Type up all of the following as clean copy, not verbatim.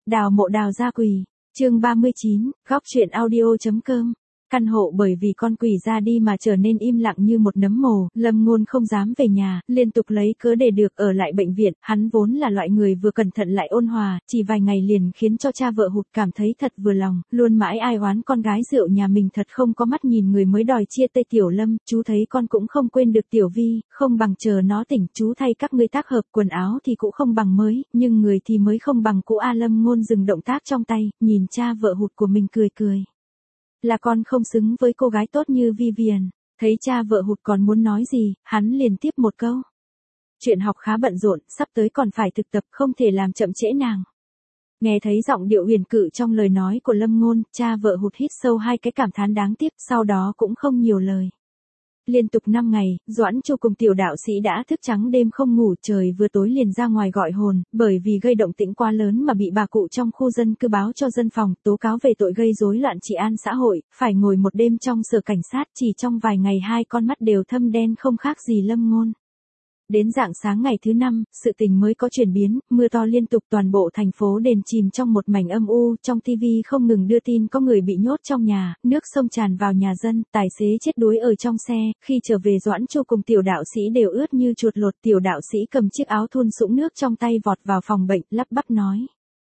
Đào mộ đào gia quỳ. Chương 39, góc truyện audio.com. Căn hộ bởi vì con quỷ ra đi mà trở nên im lặng như một nấm mồ, Lâm Ngôn không dám về nhà, liên tục lấy cớ để được ở lại bệnh viện, hắn vốn là loại người vừa cẩn thận lại ôn hòa, chỉ vài ngày liền khiến cho cha vợ Hụt cảm thấy thật vừa lòng, luôn mãi ai oán con gái rượu nhà mình thật không có mắt nhìn người mới đòi chia tay Tiểu Lâm, chú thấy con cũng không quên được Tiểu Vi, không bằng chờ nó tỉnh, chú thay các ngươi tác hợp, quần áo thì cũng không bằng mới, nhưng người thì mới không bằng cũ a. Lâm Ngôn dừng động tác trong tay, nhìn cha vợ Hụt của mình cười cười. Là con không xứng với cô gái tốt như Vivian. Thấy cha vợ Hụt còn muốn nói gì, hắn liền tiếp một câu. Chuyện học khá bận rộn, sắp tới còn phải thực tập, không thể làm chậm trễ nàng. Nghe thấy giọng điệu huyền cự trong lời nói của Lâm Ngôn, cha vợ Hụt hít sâu hai cái cảm thán đáng tiếc, sau đó cũng không nhiều lời. Liên tục 5 ngày, Doãn Chu cùng Tiểu đạo sĩ đã thức trắng đêm không ngủ, trời vừa tối liền ra ngoài gọi hồn, bởi vì gây động tĩnh quá lớn mà bị bà cụ trong khu dân cư báo cho dân phòng, tố cáo về tội gây rối loạn trị an xã hội, phải ngồi một đêm trong sở cảnh sát, chỉ trong vài ngày hai con mắt đều thâm đen không khác gì Lâm Ngôn. Đến rạng sáng ngày thứ 5, sự tình mới có chuyển biến, mưa to liên tục, toàn bộ thành phố đền chìm trong một mảnh âm u, trong TV không ngừng đưa tin có người bị nhốt trong nhà, nước sông tràn vào nhà dân, tài xế chết đuối ở trong xe, khi trở về Doãn Chu cùng Tiểu đạo sĩ đều ướt như chuột lột. Tiểu đạo sĩ cầm chiếc áo thun sũng nước trong tay vọt vào phòng bệnh, lắp bắp nói.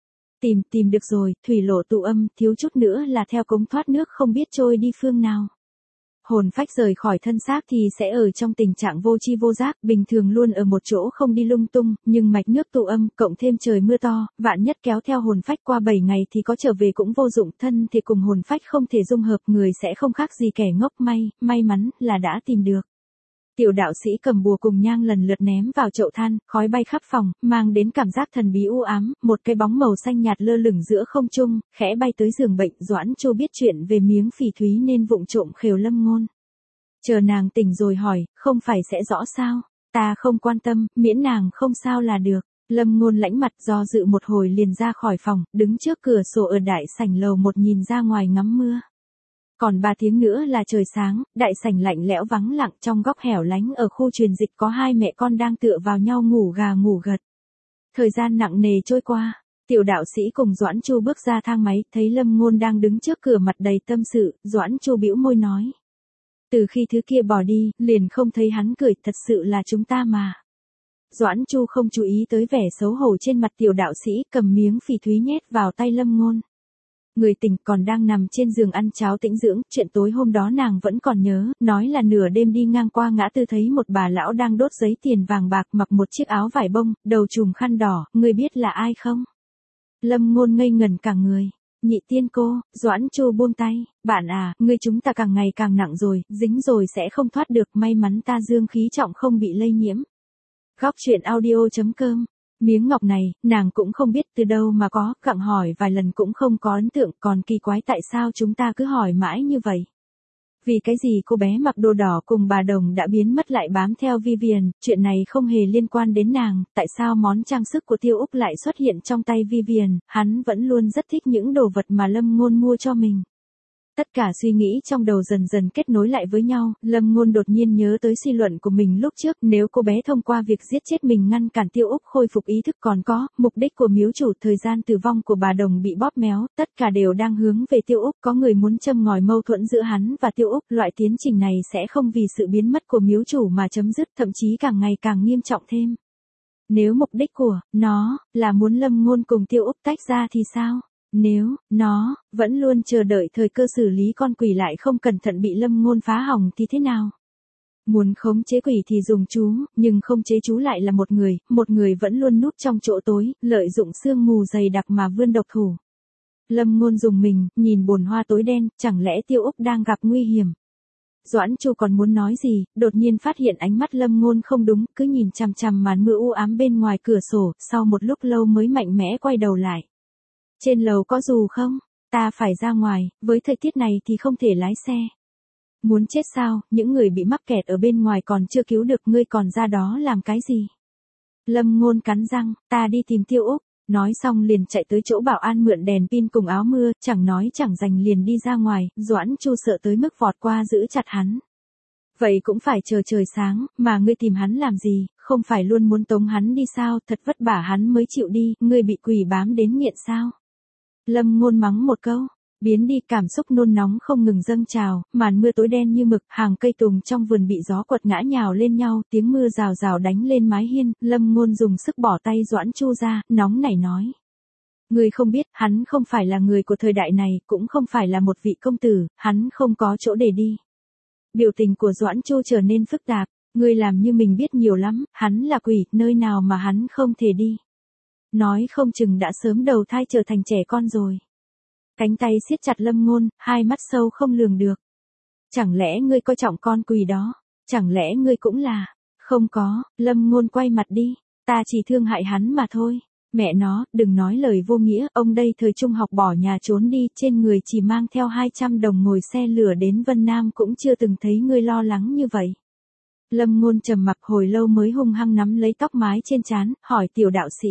Tìm được rồi, thủy lộ tụ âm, thiếu chút nữa là theo cống thoát nước không biết trôi đi phương nào. Hồn phách rời khỏi thân xác thì sẽ ở trong tình trạng vô tri vô giác, bình thường luôn ở một chỗ không đi lung tung, nhưng mạch nước tụ âm, cộng thêm trời mưa to, vạn nhất kéo theo hồn phách qua 7 ngày thì có trở về cũng vô dụng, thân thì cùng hồn phách không thể dung hợp, người sẽ không khác gì kẻ ngốc. May mắn là đã tìm được. Tiểu đạo sĩ cầm bùa cùng nhang lần lượt ném vào chậu than, khói bay khắp phòng, mang đến cảm giác thần bí u ám, một cái bóng màu xanh nhạt lơ lửng giữa không trung, khẽ bay tới giường bệnh. Doãn Chu biết chuyện về miếng phỉ thúy nên vụng trộm khều Lâm Ngôn. Chờ nàng tỉnh rồi hỏi, không phải sẽ rõ sao? Ta không quan tâm, miễn nàng không sao là được. Lâm Ngôn lãnh mặt do dự một hồi liền ra khỏi phòng, đứng trước cửa sổ ở đại sảnh lầu 1 nhìn ra ngoài ngắm mưa. Còn 3 tiếng nữa là trời sáng, đại sảnh lạnh lẽo vắng lặng, trong góc hẻo lánh ở khu truyền dịch có hai mẹ con đang tựa vào nhau ngủ gà ngủ gật. Thời gian nặng nề trôi qua, Tiểu đạo sĩ cùng Doãn Chu bước ra thang máy, thấy Lâm Ngôn đang đứng trước cửa mặt đầy tâm sự, Doãn Chu bĩu môi nói. Từ khi thứ kia bỏ đi, liền không thấy hắn cười, thật sự là chúng ta mà. Doãn Chu không chú ý tới vẻ xấu hổ trên mặt Tiểu đạo sĩ, cầm miếng phỉ thúy nhét vào tay Lâm Ngôn. Người tỉnh còn đang nằm trên giường ăn cháo tĩnh dưỡng, chuyện tối hôm đó nàng vẫn còn nhớ, nói là nửa đêm đi ngang qua ngã tư thấy một bà lão đang đốt giấy tiền vàng bạc, mặc một chiếc áo vải bông, đầu trùm khăn đỏ, người biết là ai không? Lâm Ngôn ngây ngẩn cả người. Nhị tiên cô. Doãn Chu buông tay. Bạn à, ngươi chúng ta càng ngày càng nặng rồi, dính rồi sẽ không thoát được, may mắn ta dương khí trọng không bị lây nhiễm. Góc truyện audio.com. Miếng ngọc này, nàng cũng không biết từ đâu mà có, gặng hỏi vài lần cũng không có ấn tượng, còn kỳ quái tại sao chúng ta cứ hỏi mãi như vậy. Vì cái gì cô bé mặc đồ đỏ cùng bà Đồng đã biến mất lại bám theo Vivian, chuyện này không hề liên quan đến nàng, tại sao món trang sức của Tiêu Úc lại xuất hiện trong tay Vivian, hắn vẫn luôn rất thích những đồ vật mà Lâm Ngôn mua cho mình. Tất cả suy nghĩ trong đầu dần dần kết nối lại với nhau, Lâm Ngôn đột nhiên nhớ tới suy luận của mình lúc trước, nếu cô bé thông qua việc giết chết mình ngăn cản Tiêu Úc khôi phục ý thức, còn có, mục đích của miếu chủ, thời gian tử vong của bà Đồng bị bóp méo, tất cả đều đang hướng về Tiêu Úc, có người muốn châm ngòi mâu thuẫn giữa hắn và Tiêu Úc, loại tiến trình này sẽ không vì sự biến mất của miếu chủ mà chấm dứt, thậm chí càng ngày càng nghiêm trọng thêm. Nếu mục đích của nó là muốn Lâm Ngôn cùng Tiêu Úc tách ra thì sao? Nếu nó vẫn luôn chờ đợi thời cơ xử lý con quỷ lại không cẩn thận bị Lâm Ngôn phá hỏng thì thế nào? Muốn khống chế quỷ thì dùng chú, nhưng không chế chú lại là một người vẫn luôn núp trong chỗ tối, lợi dụng sương mù dày đặc mà vươn độc thủ. Lâm Ngôn dùng mình, nhìn bồn hoa tối đen, chẳng lẽ Tiêu Úc đang gặp nguy hiểm? Doãn Chu còn muốn nói gì, đột nhiên phát hiện ánh mắt Lâm Ngôn không đúng, cứ nhìn chằm chằm màn mưa u ám bên ngoài cửa sổ, sau một lúc lâu mới mạnh mẽ quay đầu lại. Trên lầu có dù không? Ta phải ra ngoài, với thời tiết này thì không thể lái xe. Muốn chết sao, những người bị mắc kẹt ở bên ngoài còn chưa cứu được, ngươi còn ra đó làm cái gì? Lâm Ngôn cắn răng, ta đi tìm Tiêu Úc. Nói xong liền chạy tới chỗ bảo an mượn đèn pin cùng áo mưa, chẳng nói chẳng dành liền đi ra ngoài. Doãn Chu sợ tới mức vọt qua giữ chặt hắn. Vậy cũng phải chờ trời sáng, mà ngươi tìm hắn làm gì, không phải luôn muốn tống hắn đi sao, thật vất vả hắn mới chịu đi, ngươi bị quỷ bám đến nghiện sao? Lâm Ngôn mắng một câu, biến đi, cảm xúc nôn nóng không ngừng dâng trào, màn mưa tối đen như mực, hàng cây tùng trong vườn bị gió quật ngã nhào lên nhau, tiếng mưa rào rào đánh lên mái hiên, Lâm Ngôn dùng sức bỏ tay Doãn Chu ra, nóng nảy nói. Ngươi không biết, hắn không phải là người của thời đại này, cũng không phải là một vị công tử, hắn không có chỗ để đi. Biểu tình của Doãn Chu trở nên phức tạp, ngươi làm như mình biết nhiều lắm, hắn là quỷ, nơi nào mà hắn không thể đi. Nói không chừng đã sớm đầu thai trở thành trẻ con rồi. Cánh tay siết chặt Lâm Ngôn, hai mắt sâu không lường được. Chẳng lẽ ngươi coi trọng con quỷ đó? Chẳng lẽ ngươi cũng là? Không có, Lâm Ngôn quay mặt đi. Ta chỉ thương hại hắn mà thôi. Mẹ nó, đừng nói lời vô nghĩa, ông đây thời trung học bỏ nhà trốn đi, trên người chỉ mang theo 200 đồng ngồi xe lửa đến Vân Nam cũng chưa từng thấy ngươi lo lắng như vậy. Lâm Ngôn trầm mặc hồi lâu mới hung hăng nắm lấy tóc mái trên trán, hỏi tiểu đạo sĩ.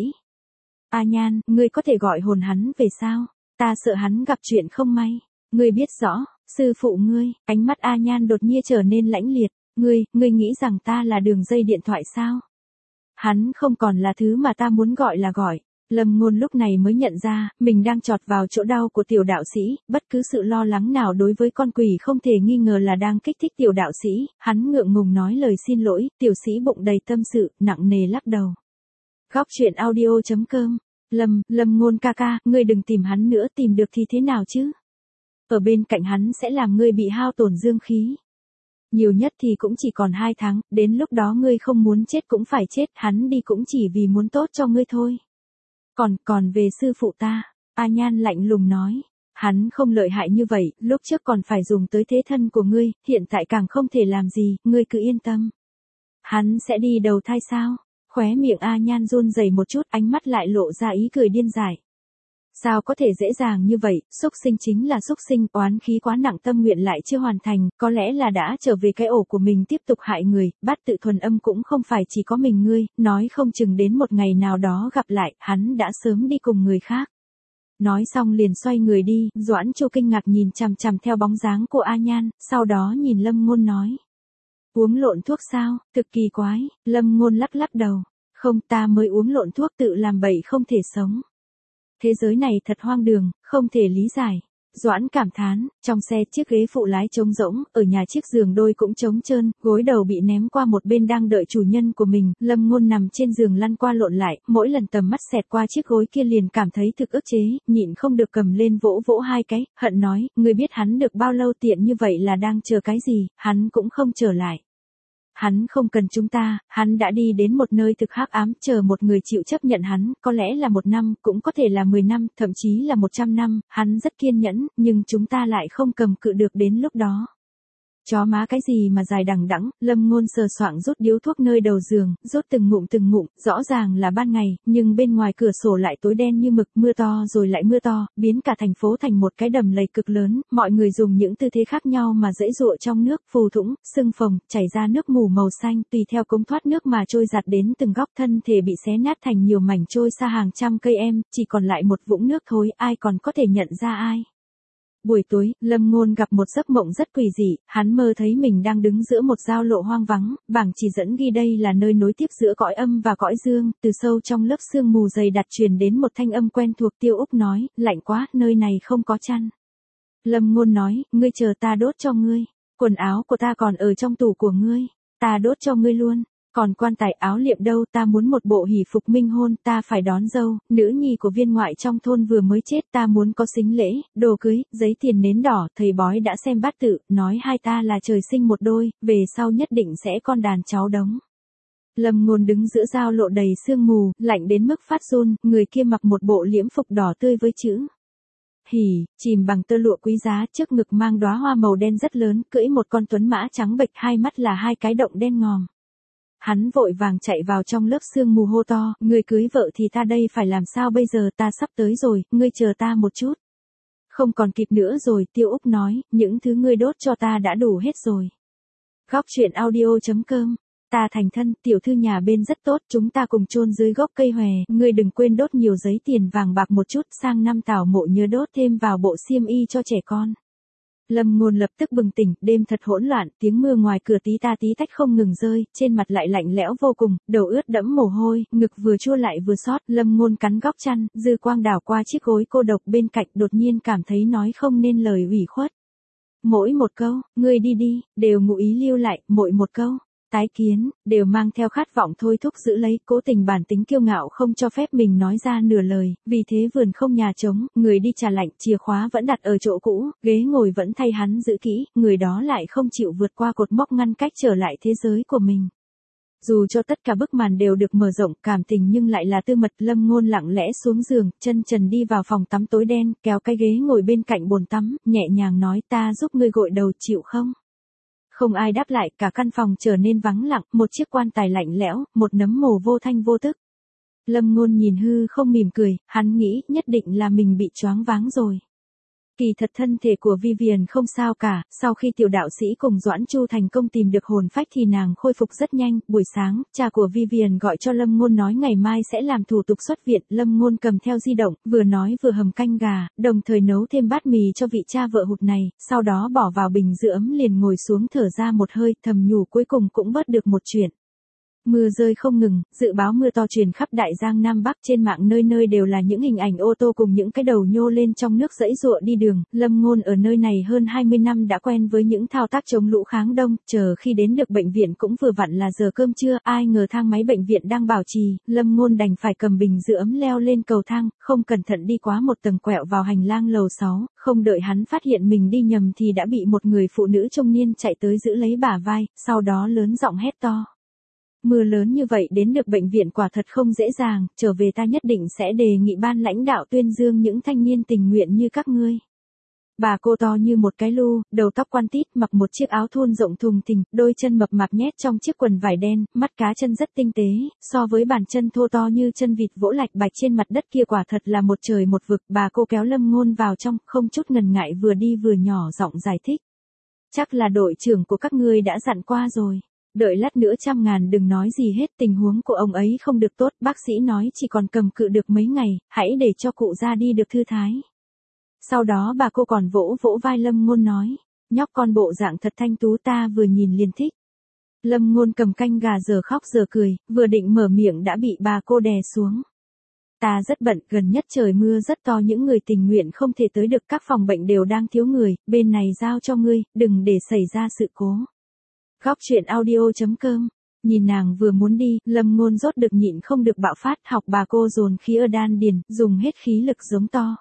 A Nhan, ngươi có thể gọi hồn hắn về sao? Ta sợ hắn gặp chuyện không may. Ngươi biết rõ, sư phụ ngươi, ánh mắt A Nhan đột nhiên trở nên lãnh liệt. Ngươi nghĩ rằng ta là đường dây điện thoại sao? Hắn không còn là thứ mà ta muốn gọi là gọi. Lâm Ngôn lúc này mới nhận ra, mình đang chọt vào chỗ đau của tiểu đạo sĩ, bất cứ sự lo lắng nào đối với con quỷ không thể nghi ngờ là đang kích thích tiểu đạo sĩ, hắn ngượng ngùng nói lời xin lỗi, tiểu sĩ bụng đầy tâm sự, nặng nề lắc đầu. Góc truyện audio.com. Lâm Ngôn ca ca, ngươi đừng tìm hắn nữa, tìm được thì thế nào chứ? Ở bên cạnh hắn sẽ làm ngươi bị hao tổn dương khí. Nhiều nhất thì cũng chỉ còn 2 tháng, đến lúc đó ngươi không muốn chết cũng phải chết, hắn đi cũng chỉ vì muốn tốt cho ngươi thôi. Còn về sư phụ ta, A Nhan lạnh lùng nói, hắn không lợi hại như vậy, lúc trước còn phải dùng tới thế thân của ngươi, hiện tại càng không thể làm gì, ngươi cứ yên tâm. Hắn sẽ đi đầu thai sao? Khóe miệng A Nhan run rẩy một chút, ánh mắt lại lộ ra ý cười điên dại. Sao có thể dễ dàng như vậy, xúc sinh chính là xúc sinh, oán khí quá nặng tâm nguyện lại chưa hoàn thành, có lẽ là đã trở về cái ổ của mình tiếp tục hại người, bát tự thuần âm cũng không phải chỉ có mình ngươi, nói không chừng đến một ngày nào đó gặp lại, hắn đã sớm đi cùng người khác. Nói xong liền xoay người đi, Doãn Chu kinh ngạc nhìn chằm chằm theo bóng dáng của A Nhan, sau đó nhìn Lâm Ngôn nói. Uống lộn thuốc sao, thực kỳ quái, Lâm Ngôn lắc lắc đầu, không ta mới uống lộn thuốc tự làm bậy không thể sống. Thế giới này thật hoang đường, không thể lý giải. Doãn cảm thán, trong xe chiếc ghế phụ lái trống rỗng, ở nhà chiếc giường đôi cũng trống trơn, gối đầu bị ném qua một bên đang đợi chủ nhân của mình, Lâm Ngôn nằm trên giường lăn qua lộn lại, mỗi lần tầm mắt xẹt qua chiếc gối kia liền cảm thấy thực ức chế, nhịn không được cầm lên vỗ vỗ 2 cái, hận nói, ngươi biết hắn được bao lâu tiện như vậy là đang chờ cái gì, hắn cũng không trở lại. Hắn không cần chúng ta, hắn đã đi đến một nơi thực hắc ám, chờ một người chịu chấp nhận hắn, có lẽ là 1 năm, cũng có thể là 10 năm, thậm chí là 100 năm, hắn rất kiên nhẫn, nhưng chúng ta lại không cầm cự được đến lúc đó. Chó má cái gì mà dài đằng đẵng, Lâm Ngôn sờ soạng rút điếu thuốc nơi đầu giường, rút từng ngụm, rõ ràng là ban ngày, nhưng bên ngoài cửa sổ lại tối đen như mực, mưa to rồi lại mưa to, biến cả thành phố thành một cái đầm lầy cực lớn, mọi người dùng những tư thế khác nhau mà giãy giụa trong nước, phù thủng, sưng phồng, chảy ra nước mù màu xanh, tùy theo cống thoát nước mà trôi giạt đến từng góc, thân thể bị xé nát thành nhiều mảnh trôi xa hàng trăm cây em, chỉ còn lại một vũng nước thối, ai còn có thể nhận ra ai. Buổi tối, Lâm Ngôn gặp một giấc mộng rất quỷ dị, hắn mơ thấy mình đang đứng giữa một giao lộ hoang vắng, bảng chỉ dẫn ghi đây là nơi nối tiếp giữa cõi âm và cõi dương, từ sâu trong lớp sương mù dày đặc truyền đến một thanh âm quen thuộc. Tiêu Úc nói, lạnh quá, nơi này không có chăn. Lâm Ngôn nói, ngươi chờ ta đốt cho ngươi, quần áo của ta còn ở trong tủ của ngươi, ta đốt cho ngươi luôn. Còn quan tài áo liệm đâu, ta muốn một bộ hỷ phục minh hôn, ta phải đón dâu, nữ nhi của viên ngoại trong thôn vừa mới chết, ta muốn có sính lễ, đồ cưới, giấy tiền nến đỏ, thầy bói đã xem bát tự, nói hai ta là trời sinh một đôi, về sau nhất định sẽ con đàn cháu đống. Lâm Ngôn đứng giữa giao lộ đầy sương mù, lạnh đến mức phát run, người kia mặc một bộ liễm phục đỏ tươi với chữ hỉ, chìm bằng tơ lụa quý giá, trước ngực mang đóa hoa màu đen rất lớn, cưỡi một con tuấn mã trắng bệch, hai mắt là 2 cái động đen ngòm. Hắn vội vàng chạy vào trong lớp sương mù hô to, ngươi cưới vợ thì ta đây phải làm sao bây giờ, ta sắp tới rồi, ngươi chờ ta một chút. Không còn kịp nữa rồi, Tiêu Úc nói, những thứ ngươi đốt cho ta đã đủ hết rồi. Góc truyện audio.com, ta thành thân, tiểu thư nhà bên rất tốt, chúng ta cùng chôn dưới gốc cây hòe, ngươi đừng quên đốt nhiều giấy tiền vàng bạc một chút, sang năm tảo mộ nhớ đốt thêm vào bộ xiêm y cho trẻ con. Lâm Ngôn lập tức bừng tỉnh, đêm thật hỗn loạn, tiếng mưa ngoài cửa tí ta tí tách không ngừng rơi, trên mặt lại lạnh lẽo vô cùng, đầu ướt đẫm mồ hôi, ngực vừa chua lại vừa xót. Lâm Ngôn cắn góc chăn, dư quang đảo qua chiếc gối cô độc bên cạnh, đột nhiên cảm thấy nói không nên lời ủy khuất. Mỗi một câu, ngươi đi đi, đều ngụ ý lưu lại, mỗi một câu, tái kiến, đều mang theo khát vọng thôi thúc giữ lấy, cố tình bản tính kiêu ngạo không cho phép mình nói ra nửa lời, vì thế vườn không nhà trống, người đi trà lạnh, chìa khóa vẫn đặt ở chỗ cũ, ghế ngồi vẫn thay hắn giữ kỹ, người đó lại không chịu vượt qua cột mốc ngăn cách trở lại thế giới của mình. Dù cho tất cả bức màn đều được mở rộng, cảm tình nhưng lại là tư mật. Lâm Ngôn lặng lẽ xuống giường, chân trần đi vào phòng tắm tối đen, kéo cái ghế ngồi bên cạnh bồn tắm, nhẹ nhàng nói ta giúp ngươi gội đầu chịu không? Không ai đáp lại, cả căn phòng trở nên vắng lặng, một chiếc quan tài lạnh lẽo, một nấm mồ vô thanh vô tức. Lâm Ngôn nhìn hư không mỉm cười, hắn nghĩ nhất định là mình bị choáng váng rồi. Kỳ thật thân thể của Vivian không sao cả, sau khi tiểu đạo sĩ cùng Doãn Chu thành công tìm được hồn phách thì nàng khôi phục rất nhanh. Buổi sáng, cha của Vivian gọi cho Lâm Ngôn nói ngày mai sẽ làm thủ tục xuất viện. Lâm Ngôn cầm theo di động, vừa nói vừa hầm canh gà, đồng thời nấu thêm bát mì cho vị cha vợ hụt này, sau đó bỏ vào bình giữ ấm liền ngồi xuống thở ra một hơi, thầm nhủ cuối cùng cũng bớt được một chuyện. Mưa rơi không ngừng, dự báo mưa to truyền khắp Đại Giang Nam Bắc, trên mạng nơi nơi đều là những hình ảnh ô tô cùng những cái đầu nhô lên trong nước giãy giụa đi đường. Lâm Ngôn ở nơi này hơn 20 năm đã quen với những thao tác chống lũ kháng đông, chờ khi đến được bệnh viện cũng vừa vặn là giờ cơm trưa, ai ngờ thang máy bệnh viện đang bảo trì, Lâm Ngôn đành phải cầm bình giữ ấm leo lên cầu thang, không cẩn thận đi quá một tầng quẹo vào hành lang lầu 6, không đợi hắn phát hiện mình đi nhầm thì đã bị một người phụ nữ trung niên chạy tới giữ lấy bả vai, sau đó lớn giọng hét to. Mưa lớn như vậy đến được bệnh viện quả thật không dễ dàng, trở về ta nhất định sẽ đề nghị ban lãnh đạo tuyên dương những thanh niên tình nguyện như các ngươi. Bà cô to như một cái lu, đầu tóc quăn tít, mặc một chiếc áo thun rộng thùng thình, đôi chân mập mạp nhét trong chiếc quần vải đen, mắt cá chân rất tinh tế, so với bàn chân thô to như chân vịt vỗ lạch bạch trên mặt đất kia quả thật là một trời một vực. Bà cô kéo Lâm Ngôn vào trong, không chút ngần ngại vừa đi vừa nhỏ giọng giải thích. Chắc là đội trưởng của các ngươi đã dặn qua rồi. Đợi lát nữa 100.000 đừng nói gì hết, tình huống của ông ấy không được tốt, bác sĩ nói chỉ còn cầm cự được mấy ngày, hãy để cho cụ ra đi được thư thái. Sau đó bà cô còn vỗ vỗ vai Lâm Ngôn nói, nhóc con bộ dạng thật thanh tú ta vừa nhìn liền thích. Lâm Ngôn cầm canh gà giờ khóc giờ cười, vừa định mở miệng đã bị bà cô đè xuống. Ta rất bận, gần nhất trời mưa rất to, những người tình nguyện không thể tới được, các phòng bệnh đều đang thiếu người, bên này giao cho ngươi, đừng để xảy ra sự cố. Góc truyện audio.com. Nhìn nàng vừa muốn đi, Lâm Ngôn rốt được nhịn không được bạo phát, học bà cô dồn khí ở đan điền, dùng hết khí lực giống to.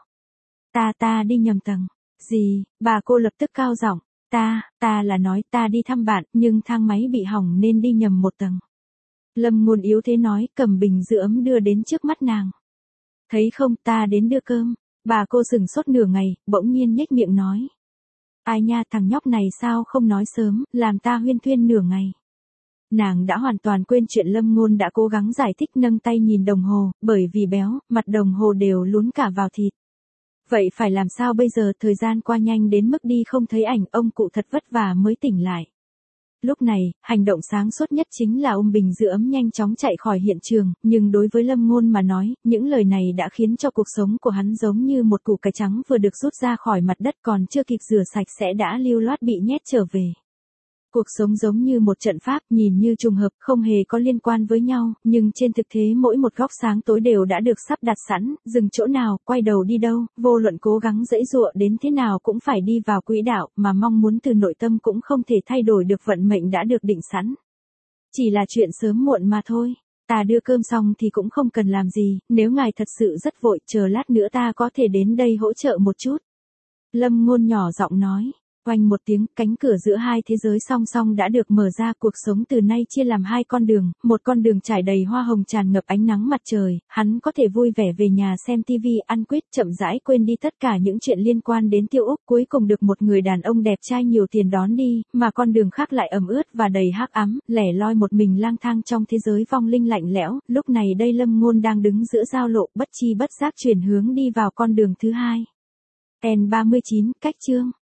Ta đi nhầm tầng. Gì? Bà cô lập tức cao giọng. Ta là nói ta đi thăm bạn, nhưng thang máy bị hỏng nên đi nhầm một tầng. Lâm Ngôn yếu thế nói, cầm bình giữ ấm đưa đến trước mắt nàng. Thấy không, ta đến đưa cơm. Bà cô sững sốt nửa ngày, bỗng nhiên nhếch miệng nói. Ai nha, thằng nhóc này sao không nói sớm, làm ta huyên thuyên nửa ngày. Nàng đã hoàn toàn quên chuyện Lâm Ngôn đã cố gắng giải thích, nâng tay nhìn đồng hồ, bởi vì béo, mặt đồng hồ đều lún cả vào thịt. Vậy phải làm sao bây giờ, thời gian qua nhanh đến mức đi không thấy ảnh, ông cụ thật vất vả mới tỉnh lại. Lúc này, hành động sáng suốt nhất chính là ôm bình giữ ấm nhanh chóng chạy khỏi hiện trường, nhưng đối với Lâm Ngôn mà nói, những lời này đã khiến cho cuộc sống của hắn giống như một củ cải trắng vừa được rút ra khỏi mặt đất, còn chưa kịp rửa sạch sẽ đã lưu loát bị nhét trở về. Cuộc sống giống như một trận pháp, nhìn như trùng hợp, không hề có liên quan với nhau, nhưng trên thực thế mỗi một góc sáng tối đều đã được sắp đặt sẵn, dừng chỗ nào, quay đầu đi đâu, vô luận cố gắng giãy giụa đến thế nào cũng phải đi vào quỹ đạo, mà mong muốn từ nội tâm cũng không thể thay đổi được vận mệnh đã được định sẵn. Chỉ là chuyện sớm muộn mà thôi. Ta đưa cơm xong thì cũng không cần làm gì, nếu ngài thật sự rất vội, chờ lát nữa ta có thể đến đây hỗ trợ một chút. Lâm Ngôn nhỏ giọng nói. Oanh một tiếng, cánh cửa giữa hai thế giới song song đã được mở ra, cuộc sống từ nay chia làm hai con đường, một con đường trải đầy hoa hồng tràn ngập ánh nắng mặt trời, hắn có thể vui vẻ về nhà xem TV, ăn quýt, chậm rãi quên đi tất cả những chuyện liên quan đến Tiêu Úc, cuối cùng được một người đàn ông đẹp trai nhiều tiền đón đi, mà con đường khác lại ẩm ướt và đầy hắc ám, lẻ loi một mình lang thang trong thế giới vong linh lạnh lẽo. Lúc này đây Lâm Ngôn đang đứng giữa giao lộ, bất chi bất giác chuyển hướng đi vào con đường thứ hai. N39, cách chương